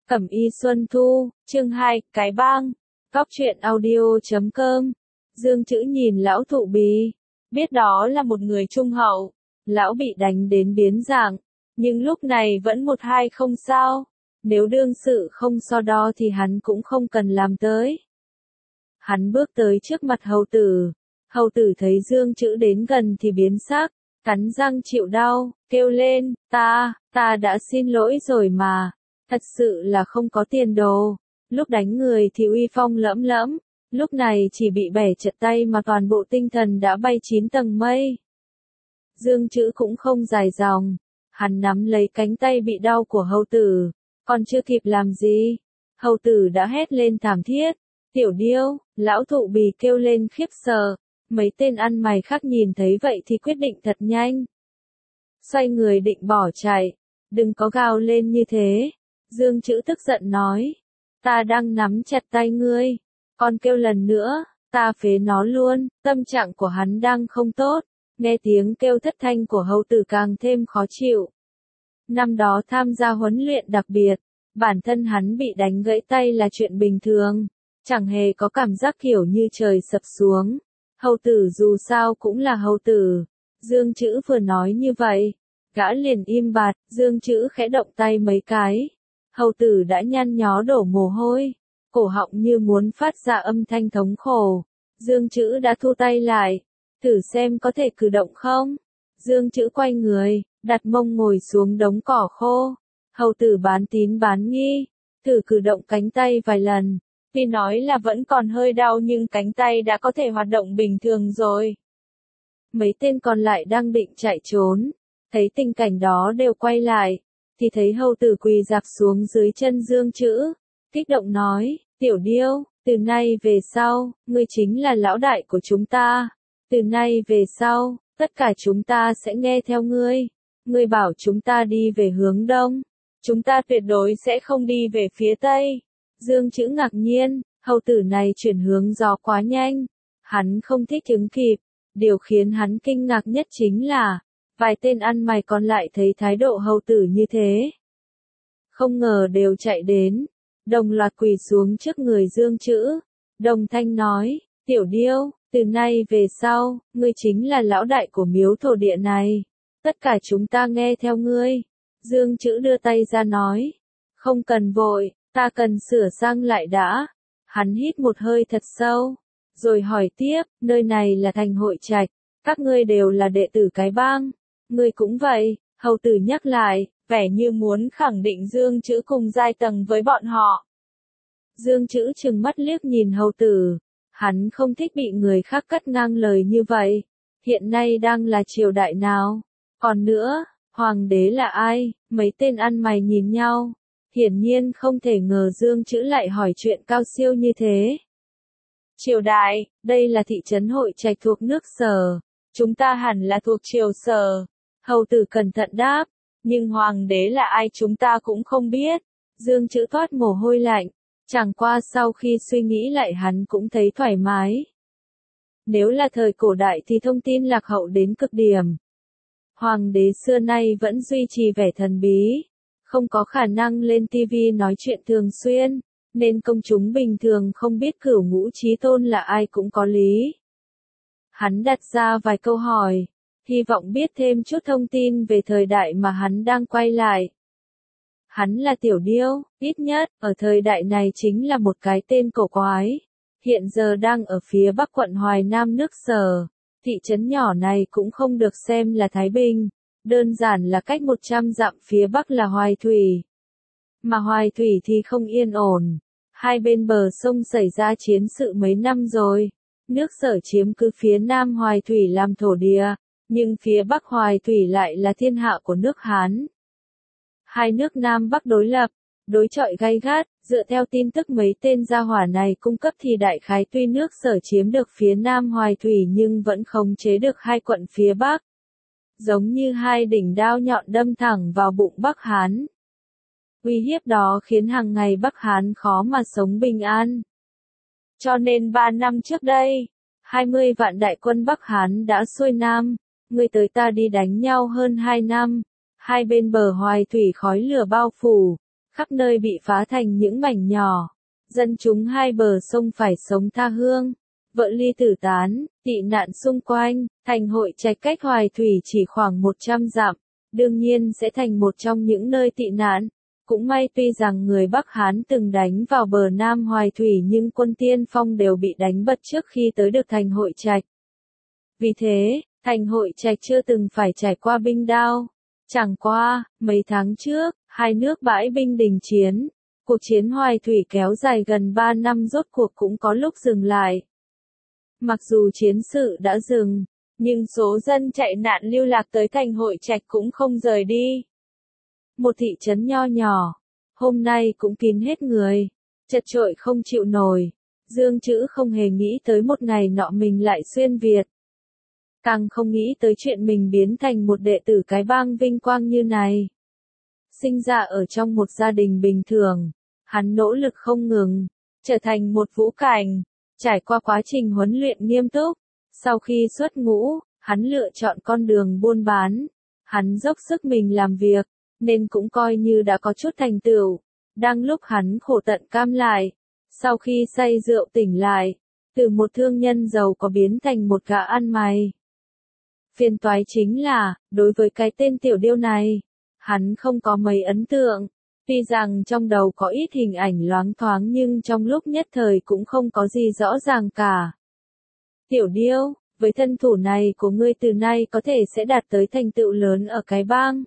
Cẩm Y Xuân Thu, chương 2, Cái Bang. Góc truyện audio.com. Dương Chữ nhìn lão thụ bì, biết đó là một người trung hậu. Lão bị đánh đến biến dạng, nhưng lúc này vẫn một hai không sao. Nếu đương sự không so đo thì hắn cũng không cần làm tới. Hắn bước tới trước mặt hầu tử. Hầu tử thấy Dương Chữ đến gần thì biến sắc, cắn răng chịu đau, kêu lên, ta đã xin lỗi rồi mà. Thật sự là không có tiền đồ. Lúc đánh người thì uy phong lẫm lẫm, lúc này chỉ bị bẻ chật tay mà toàn bộ tinh thần đã bay 9 tầng mây. Dương Chữ cũng không dài dòng, hắn nắm lấy cánh tay bị đau của hầu tử, còn chưa kịp làm gì, hầu tử đã hét lên thảm thiết. Tiểu Điêu, lão thụ bì kêu lên khiếp sợ, mấy tên ăn mày khác nhìn thấy vậy thì quyết định thật nhanh. Xoay người định bỏ chạy, đừng có gào lên như thế. Dương Chữ tức giận nói, ta đang nắm chặt tay ngươi, còn kêu lần nữa, ta phế nó luôn. Tâm trạng của hắn đang không tốt, nghe tiếng kêu thất thanh của hầu tử càng thêm khó chịu. Năm đó tham gia huấn luyện đặc biệt, bản thân hắn bị đánh gãy tay là chuyện bình thường, chẳng hề có cảm giác kiểu như trời sập xuống. Hầu tử dù sao cũng là hầu tử. Dương Chữ vừa nói như vậy, gã liền im bặt. Dương Chữ khẽ động tay mấy cái, hầu tử đã nhăn nhó đổ mồ hôi, cổ họng như muốn phát ra âm thanh thống khổ. Dương Chữ đã thu tay lại, thử xem có thể cử động không. Dương Chữ quay người, đặt mông ngồi xuống đống cỏ khô. Hầu tử bán tín bán nghi, thử cử động cánh tay vài lần. Tuy nói là vẫn còn hơi đau nhưng cánh tay đã có thể hoạt động bình thường rồi. Mấy tên còn lại đang định chạy trốn, thấy tình cảnh đó đều quay lại, thì thấy hầu tử quỳ rạp xuống dưới chân Dương Chữ, kích động nói, Tiểu Điêu, từ nay về sau, ngươi chính là lão đại của chúng ta. Từ nay về sau, tất cả chúng ta sẽ nghe theo ngươi. Ngươi bảo chúng ta đi về hướng đông, chúng ta tuyệt đối sẽ không đi về phía tây. Dương Chữ ngạc nhiên, hầu tử này chuyển hướng gió quá nhanh, hắn không thích ứng kịp. Điều khiến hắn kinh ngạc nhất chính là, vài tên ăn mày còn lại thấy thái độ hầu tử như thế, không ngờ đều chạy đến, đồng loạt quỳ xuống trước người Dương Chữ, đồng thanh nói, Tiểu Điêu, từ nay về sau, ngươi chính là lão đại của miếu thổ địa này, tất cả chúng ta nghe theo ngươi. Dương Chữ đưa tay ra nói, không cần vội, ta cần sửa sang lại đã. Hắn hít một hơi thật sâu, rồi hỏi tiếp, nơi này là thành Hội Trạch, các ngươi đều là đệ tử cái bang, ngươi cũng vậy. Hầu tử nhắc lại, vẻ như muốn khẳng định Dương Chữ cùng giai tầng với bọn họ. Dương Chữ trừng mắt liếc nhìn hầu tử, hắn không thích bị người khác cắt ngang lời như vậy. Hiện nay đang là triều đại nào? Còn nữa, hoàng đế là ai? Mấy tên ăn mày nhìn nhau, hiển nhiên không thể ngờ Dương Chữ lại hỏi chuyện cao siêu như thế. Triều đại, đây là thị trấn Hội Trạch thuộc nước Sở, chúng ta hẳn là thuộc triều Sở. Hầu tử cẩn thận đáp, nhưng hoàng đế là ai chúng ta cũng không biết. Dương Chữ toát mồ hôi lạnh, chẳng qua sau khi suy nghĩ lại hắn cũng thấy thoải mái. Nếu là thời cổ đại thì thông tin lạc hậu đến cực điểm. Hoàng đế xưa nay vẫn duy trì vẻ thần bí, không có khả năng lên TV nói chuyện thường xuyên, nên công chúng bình thường không biết Cửu Ngũ Chí Tôn là ai cũng có lý. Hắn đặt ra vài câu hỏi, hy vọng biết thêm chút thông tin về thời đại mà hắn đang quay lại. Hắn là Tiểu Điêu, ít nhất, ở thời đại này chính là một cái tên cổ quái. Hiện giờ đang ở phía bắc quận Hoài Nam nước Sở. Thị trấn nhỏ này cũng không được xem là Thái Bình, đơn giản là cách 100 dặm phía bắc là Hoài Thủy. Mà Hoài Thủy thì không yên ổn, hai bên bờ sông xảy ra chiến sự mấy năm rồi. Nước Sở chiếm cứ phía nam Hoài Thủy làm thổ địa, nhưng phía bắc Hoài Thủy lại là thiên hạ của nước Hán. Hai nước Nam Bắc đối lập, đối chọi gay gắt. Dựa theo tin tức mấy tên gia hỏa này cung cấp thì đại khái tuy nước Sở chiếm được phía nam Hoài Thủy nhưng vẫn khống chế được hai quận phía bắc. Giống như hai đỉnh đao nhọn đâm thẳng vào bụng Bắc Hán. Uy hiếp đó khiến hàng ngày Bắc Hán khó mà sống bình an. Cho nên 3 năm trước đây, 20 vạn đại quân Bắc Hán đã xuôi nam, người tới ta đi đánh nhau hơn 2 năm. Hai bên bờ Hoài Thủy khói lửa bao phủ, khắp nơi bị phá thành những mảnh nhỏ. Dân chúng hai bờ sông phải sống tha hương, vợ ly tử tán, tị nạn xung quanh. Thành Hội Trạch cách Hoài Thủy chỉ khoảng 100 dặm, đương nhiên sẽ thành một trong những nơi tị nạn. Cũng may tuy rằng người Bắc Hán từng đánh vào bờ Nam Hoài Thủy nhưng quân tiên phong đều bị đánh bật trước khi tới được thành Hội Trạch. Vì thế, thành Hội Trạch chưa từng phải trải qua binh đao. Chẳng qua, mấy tháng trước, hai nước bãi binh đình chiến. Cuộc chiến Hoài Thủy kéo dài gần 3 năm rốt cuộc cũng có lúc dừng lại. Mặc dù chiến sự đã dừng, nhưng số dân chạy nạn lưu lạc tới thành Hội Trạch cũng không rời đi. Một thị trấn nho nhỏ, hôm nay cũng kín hết người, chật chội không chịu nổi. Dương Trữ không hề nghĩ tới một ngày nọ mình lại xuyên Việt. Càng không nghĩ tới chuyện mình biến thành một đệ tử cái bang vinh quang như này. Sinh ra ở trong một gia đình bình thường, hắn nỗ lực không ngừng, trở thành một vũ cảnh, trải qua quá trình huấn luyện nghiêm túc. Sau khi xuất ngũ, hắn lựa chọn con đường buôn bán. Hắn dốc sức mình làm việc, nên cũng coi như đã có chút thành tựu. Đang lúc hắn khổ tận cam lại, sau khi say rượu tỉnh lại, từ một thương nhân giàu có biến thành một gã ăn mày. Phiền toái chính là, đối với cái tên Tiểu Điêu này, hắn không có mấy ấn tượng. Tuy rằng trong đầu có ít hình ảnh loáng thoáng nhưng trong lúc nhất thời cũng không có gì rõ ràng cả. Tiểu Điêu, với thân thủ này của ngươi từ nay có thể sẽ đạt tới thành tựu lớn ở cái bang.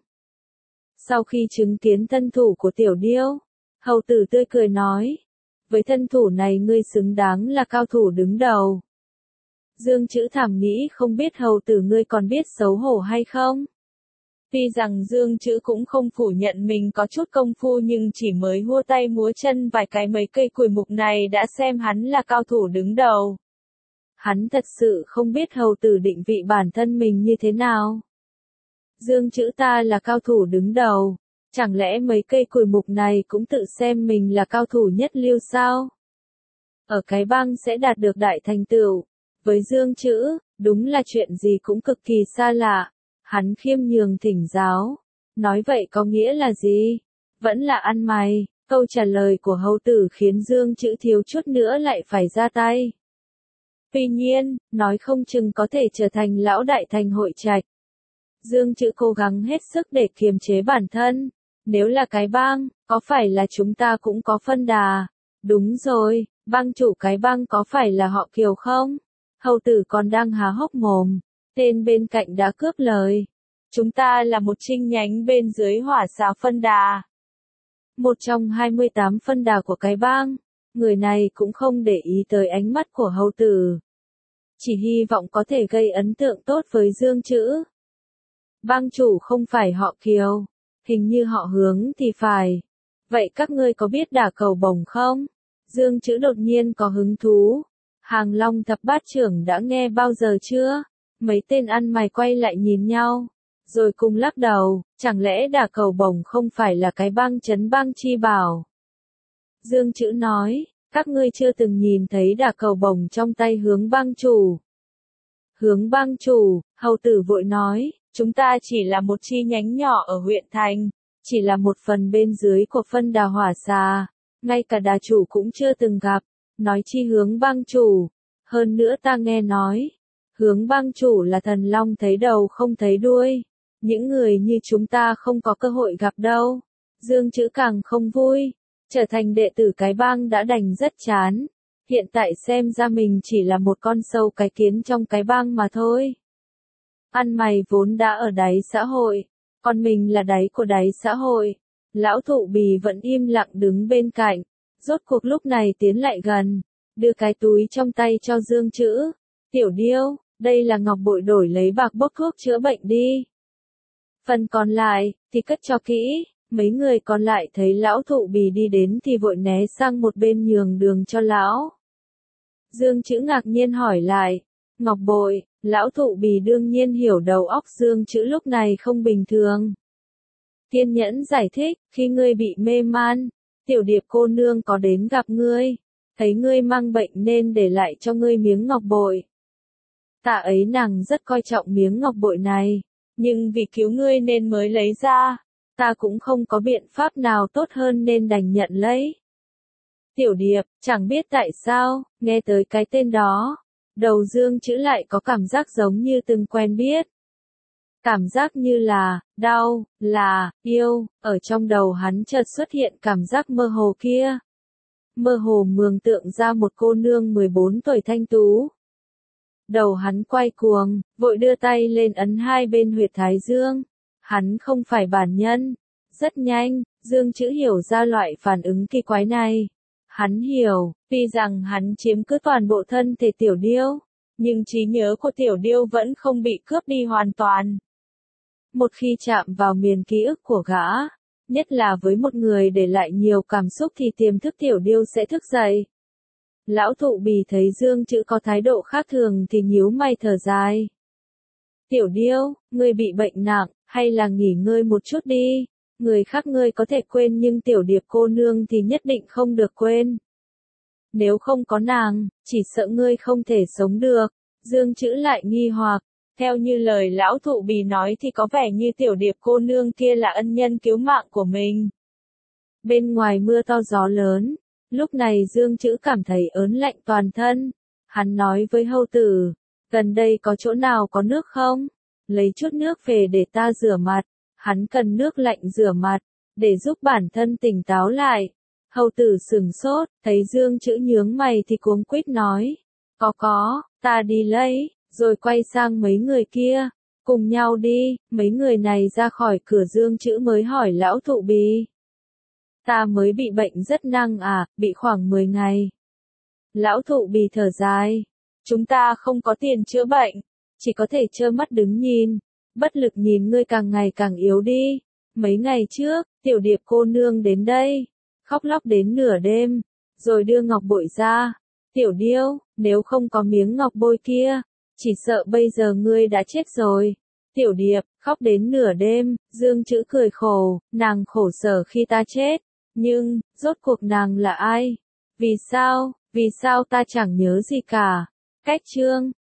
Sau khi chứng kiến thân thủ của Tiểu Điêu, hầu tử tươi cười nói, với thân thủ này ngươi xứng đáng là cao thủ đứng đầu. Dương Trữ thầm nghĩ không biết hầu tử ngươi còn biết xấu hổ hay không? Tuy rằng Dương Trữ cũng không phủ nhận mình có chút công phu nhưng chỉ mới hua tay múa chân vài cái mấy cây cùi mục này đã xem hắn là cao thủ đứng đầu. Hắn thật sự không biết hầu tử định vị bản thân mình như thế nào. Dương Trữ ta là cao thủ đứng đầu, chẳng lẽ mấy cây cùi mục này cũng tự xem mình là cao thủ nhất lưu sao? Ở cái bang sẽ đạt được đại thành tựu, với Dương Trữ, đúng là chuyện gì cũng cực kỳ xa lạ. Hắn khiêm nhường thỉnh giáo, nói vậy có nghĩa là gì? Vẫn là ăn mày. Câu trả lời của hầu tử khiến Dương Trữ thiếu chút nữa lại phải ra tay. Tuy nhiên, nói không chừng có thể trở thành lão đại thành Hội Trạch. Dương Trữ cố gắng hết sức để kiềm chế bản thân. Nếu là cái bang, có phải là chúng ta cũng có phân đà? Đúng rồi, bang chủ cái bang có phải là họ Kiều không? Hầu tử còn đang há hốc mồm. Tên bên cạnh đã cướp lời. Chúng ta là một chi nhánh bên dưới hỏa xào phân đà. Một trong 28 phân đà của cái bang. Người này cũng không để ý tới ánh mắt của hầu tử. Chỉ hy vọng có thể gây ấn tượng tốt với Dương Trữ. Bang chủ không phải họ Kiều. Hình như họ Hướng thì phải. Vậy các ngươi có biết đả cầu bổng không? Dương Trữ đột nhiên có hứng thú. Hàng Long thập bát trưởng đã nghe bao giờ chưa? Mấy tên ăn mày quay lại nhìn nhau, rồi cùng lắc đầu, chẳng lẽ đả cầu bổng không phải là cái bang trấn bang chi bảo? Dương Trữ nói, các ngươi chưa từng nhìn thấy đả cầu bổng trong tay Hướng bang chủ. Hướng bang chủ, hầu tử vội nói, chúng ta chỉ là một chi nhánh nhỏ ở huyện thành, chỉ là một phần bên dưới của phân đà hỏa xà, ngay cả đà chủ cũng chưa từng gặp, nói chi Hướng bang chủ. Hơn nữa ta nghe nói, Hướng bang chủ là thần long thấy đầu không thấy đuôi. Những người như chúng ta không có cơ hội gặp đâu. Dương Trữ càng không vui. Trở thành đệ tử cái bang đã đành rất chán. Hiện tại xem ra mình chỉ là một con sâu cái kiến trong cái bang mà thôi. Ăn mày vốn đã ở đáy xã hội. Còn mình là đáy của đáy xã hội. Lão thụ bì vẫn im lặng đứng bên cạnh. Rốt cuộc lúc này tiến lại gần. Đưa cái túi trong tay cho Dương Trữ. Tiểu Điêu, đây là ngọc bội đổi lấy bạc bốc thuốc chữa bệnh đi. Phần còn lại, thì cất cho kỹ. Mấy người còn lại thấy lão thụ bì đi đến thì vội né sang một bên nhường đường cho lão. Dương Trữ ngạc nhiên hỏi lại. Ngọc bội, lão thụ bì đương nhiên hiểu đầu óc Dương Trữ lúc này không bình thường. Kiên nhẫn giải thích, khi ngươi bị mê man, Tiểu Điệp cô nương có đến gặp ngươi. Thấy ngươi mang bệnh nên để lại cho ngươi miếng ngọc bội. Tạ ấy nàng rất coi trọng miếng ngọc bội này, nhưng vì cứu ngươi nên mới lấy ra. ta cũng không có biện pháp nào tốt hơn nên đành nhận lấy. Tiểu Điệp, chẳng biết tại sao, nghe tới cái tên đó, đầu Dương Chữ lại có cảm giác giống như từng quen biết. Cảm giác như là, đau, là, yêu, ở trong đầu hắn chợt xuất hiện cảm giác mơ hồ kia. Mơ hồ mường tượng ra một cô nương 14 tuổi thanh tú. Đầu hắn quay cuồng, vội đưa tay lên ấn hai bên huyệt thái dương. Hắn không phải bản nhân. Rất nhanh, Dương Chữ hiểu ra loại phản ứng kỳ quái này. Hắn hiểu, tuy rằng hắn chiếm cứ toàn bộ thân thể Tiểu Điêu, nhưng trí nhớ của Tiểu Điêu vẫn không bị cướp đi hoàn toàn. Một khi chạm vào miền ký ức của gã, nhất là với một người để lại nhiều cảm xúc thì tiềm thức Tiểu Điêu sẽ thức dậy. Lão Thụ Bì thấy Dương Chữ có thái độ khác thường thì nhíu mày thở dài. Tiểu Điêu, ngươi bị bệnh nặng, hay là nghỉ ngơi một chút đi, người khác ngươi có thể quên nhưng Tiểu Điệp cô nương thì nhất định không được quên. Nếu không có nàng, chỉ sợ ngươi không thể sống được. Dương Chữ lại nghi hoặc, theo như lời Lão Thụ Bì nói thì có vẻ như Tiểu Điệp cô nương kia là ân nhân cứu mạng của mình. Bên ngoài mưa to gió lớn, lúc này Dương Chữ cảm thấy ớn lạnh toàn thân. Hắn nói với hầu tử, gần đây có chỗ nào có nước không? Lấy chút nước về để ta rửa mặt. Hắn cần nước lạnh rửa mặt, để giúp bản thân tỉnh táo lại. Hầu tử sửng sốt, thấy Dương Chữ nhướng mày thì cuống quýt nói. Có, ta đi lấy, rồi quay sang mấy người kia. Cùng nhau đi, mấy người này ra khỏi cửa Dương Chữ mới hỏi Lão Thụ Bì. Ta mới bị bệnh rất nặng à, bị khoảng 10 ngày. Lão Thụ Bì thở dài. Chúng ta không có tiền chữa bệnh, chỉ có thể trơ mắt đứng nhìn. Bất lực nhìn ngươi càng ngày càng yếu đi. Mấy ngày trước, Tiểu Điệp cô nương đến đây, khóc lóc đến nửa đêm, rồi đưa ngọc bội ra. Tiểu Điêu, nếu không có miếng ngọc bội kia, chỉ sợ bây giờ ngươi đã chết rồi. Tiểu Điệp, khóc đến nửa đêm, Dương Chữ cười khổ, nàng khổ sở khi ta chết. Nhưng, rốt cuộc nàng là ai? Vì sao ta chẳng nhớ gì cả. Cách chương